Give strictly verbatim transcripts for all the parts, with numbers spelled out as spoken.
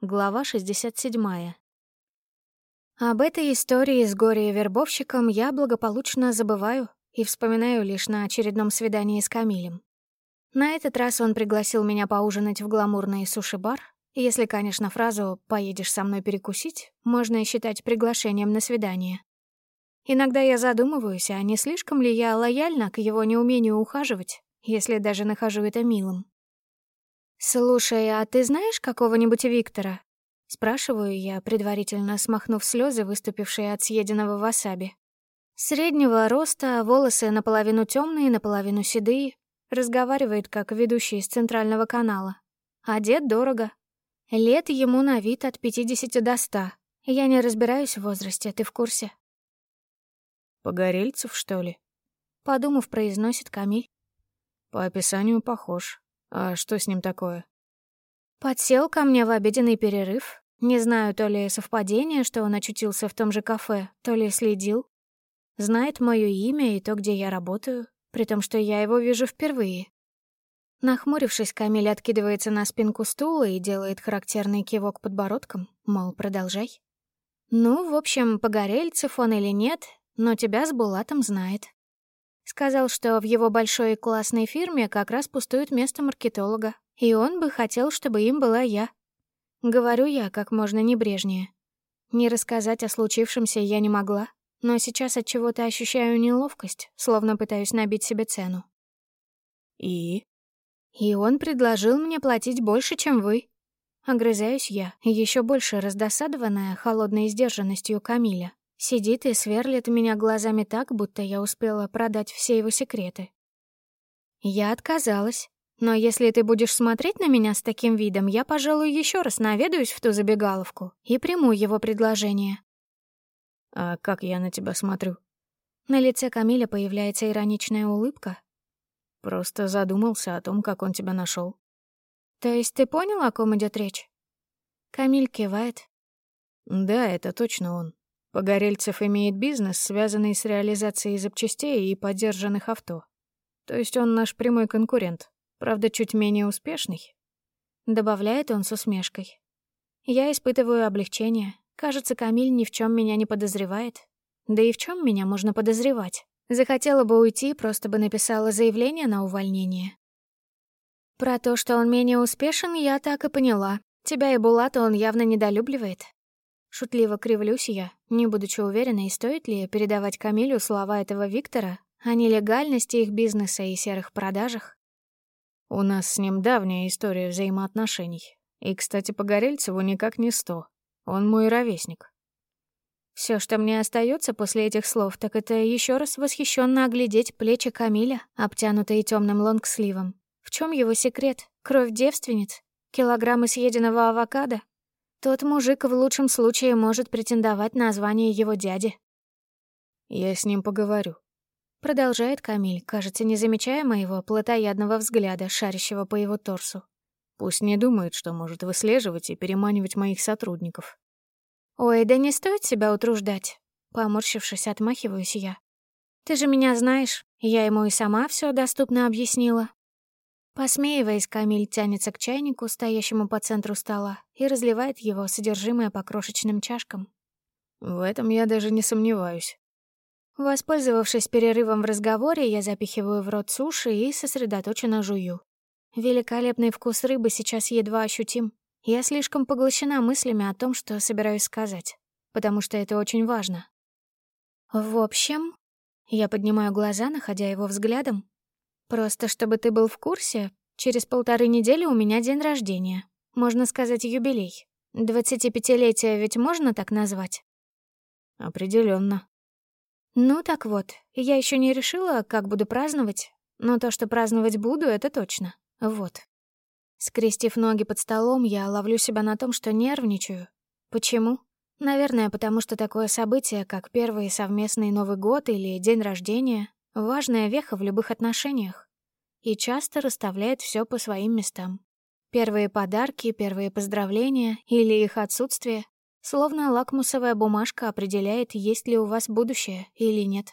Глава шестьдесят седьмая. Об этой истории с горе-вербовщиком я благополучно забываю и вспоминаю лишь на очередном свидании с Камилем. На этот раз он пригласил меня поужинать в гламурный суши-бар, если, конечно, фразу «поедешь со мной перекусить» можно считать приглашением на свидание. Иногда я задумываюсь, а не слишком ли я лояльна к его неумению ухаживать, если даже нахожу это милым. «Слушай, а ты знаешь какого-нибудь Виктора?» — спрашиваю я, предварительно смахнув слезы, выступившие от съеденного васаби. Среднего роста, волосы наполовину темные, наполовину седые, разговаривает как ведущий из центрального канала. Одет дорого. Лет ему на вид от пятидесяти до ста. Я не разбираюсь в возрасте, ты в курсе? «Погорельцев, что ли?» Подумав, произносит Камиль. «По описанию похож. А что с ним такое?» Подсел ко мне в обеденный перерыв. Не знаю, то ли совпадение, что он очутился в том же кафе, то ли следил. Знает моё имя и то, где я работаю, при том, что я его вижу впервые. Нахмурившись, Камиль откидывается на спинку стула и делает характерный кивок подбородком, мол, продолжай. Ну, в общем, Погорельцев он или нет, но тебя с Булатом знает. Сказал, что в его большой и классной фирме как раз пустует место маркетолога, и он бы хотел, чтобы им была я. Говорю я как можно небрежнее. Не рассказать о случившемся я не могла, но сейчас от чего-то ощущаю неловкость, словно пытаюсь набить себе цену. «И?» И он предложил мне платить больше, чем вы. Огрызаюсь я, еще больше раздосадованная холодной сдержанностью Камиля. Сидит и сверлит меня глазами так, будто я успела продать все его секреты. Я отказалась. Но если ты будешь смотреть на меня с таким видом, я, пожалуй, еще раз наведаюсь в ту забегаловку и приму его предложение. «А как я на тебя смотрю?» На лице Камиля появляется ироничная улыбка. «Просто задумался о том, как он тебя нашел. То есть ты понял, о ком идет речь? Камиль кивает. «Да, это точно он. Погорельцев имеет бизнес, связанный с реализацией запчастей и подержанных авто. То есть он наш прямой конкурент. Правда, чуть менее успешный», — добавляет он с усмешкой. Я испытываю облегчение. Кажется, Камиль ни в чем меня не подозревает. Да и в чем меня можно подозревать? Захотела бы уйти, просто бы написала заявление на увольнение. Про то, что он менее успешен, я так и поняла. Тебя и Булата он явно недолюбливает. Шутливо кривлюсь я, не будучи уверенной, стоит ли передавать Камилю слова этого Виктора о нелегальности их бизнеса и серых продажах. «У нас с ним давняя история взаимоотношений. И, кстати, Погорельцеву никак не сто. Он мой ровесник». Все, что мне остается после этих слов, так это еще раз восхищенно оглядеть плечи Камиля, обтянутые темным лонгсливом. В чем его секрет? Кровь девственниц? Килограммы съеденного авокадо? Тот мужик в лучшем случае может претендовать на звание его дяди. «Я с ним поговорю», — продолжает Камиль, кажется, не замечая моего плотоядного взгляда, шарящего по его торсу. «Пусть не думает, что может выслеживать и переманивать моих сотрудников». «Ой, да не стоит себя утруждать», — поморщившись, отмахиваюсь я. «Ты же меня знаешь, я ему и сама все доступно объяснила». Посмеиваясь, Камиль тянется к чайнику, стоящему по центру стола, и разливает его содержимое по крошечным чашкам. «В этом я даже не сомневаюсь». Воспользовавшись перерывом в разговоре, я запихиваю в рот суши и сосредоточенно жую. Великолепный вкус рыбы сейчас едва ощутим. Я слишком поглощена мыслями о том, что собираюсь сказать, потому что это очень важно. В общем, я поднимаю глаза, находя его взглядом. Просто чтобы ты был в курсе, через полторы недели у меня день рождения. Можно сказать, юбилей. Двадцатипятилетие ведь можно так назвать? Определенно. Ну так вот, я еще не решила, как буду праздновать, но то, что праздновать буду, это точно. Вот. Скрестив ноги под столом, я ловлю себя на том, что нервничаю. Почему? Наверное, потому что такое событие, как первый совместный Новый год или день рождения, важная веха в любых отношениях и часто расставляет все по своим местам. Первые подарки, первые поздравления или их отсутствие, словно лакмусовая бумажка определяет, есть ли у вас будущее или нет.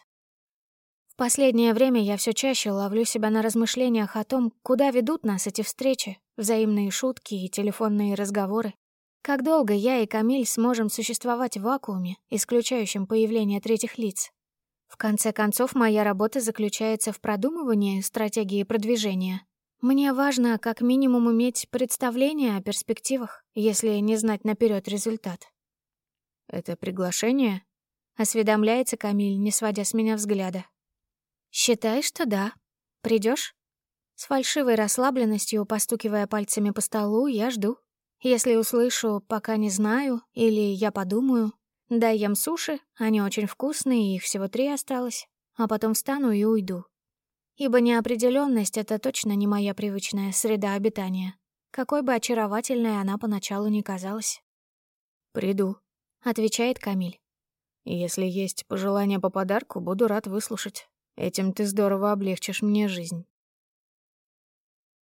В последнее время я все чаще ловлю себя на размышлениях о том, куда ведут нас эти встречи, взаимные шутки и телефонные разговоры. Как долго я и Камиль сможем существовать в вакууме, исключающем появление третьих лиц? В конце концов, моя работа заключается в продумывании стратегии продвижения. Мне важно как минимум иметь представление о перспективах, если не знать наперед результат. «Это приглашение?» — осведомляется Камиль, не сводя с меня взгляда. «Считай, что да. Придешь? С фальшивой расслабленностью, постукивая пальцами по столу, я жду. Если услышу «пока не знаю» или «я подумаю», дай ем суши, они очень вкусные, их всего три осталось, а потом встану и уйду. Ибо неопределенность — это точно не моя привычная среда обитания, какой бы очаровательной она поначалу ни казалась. «Приду», — отвечает Камиль. «Если есть пожелания по подарку, буду рад выслушать. Этим ты здорово облегчишь мне жизнь».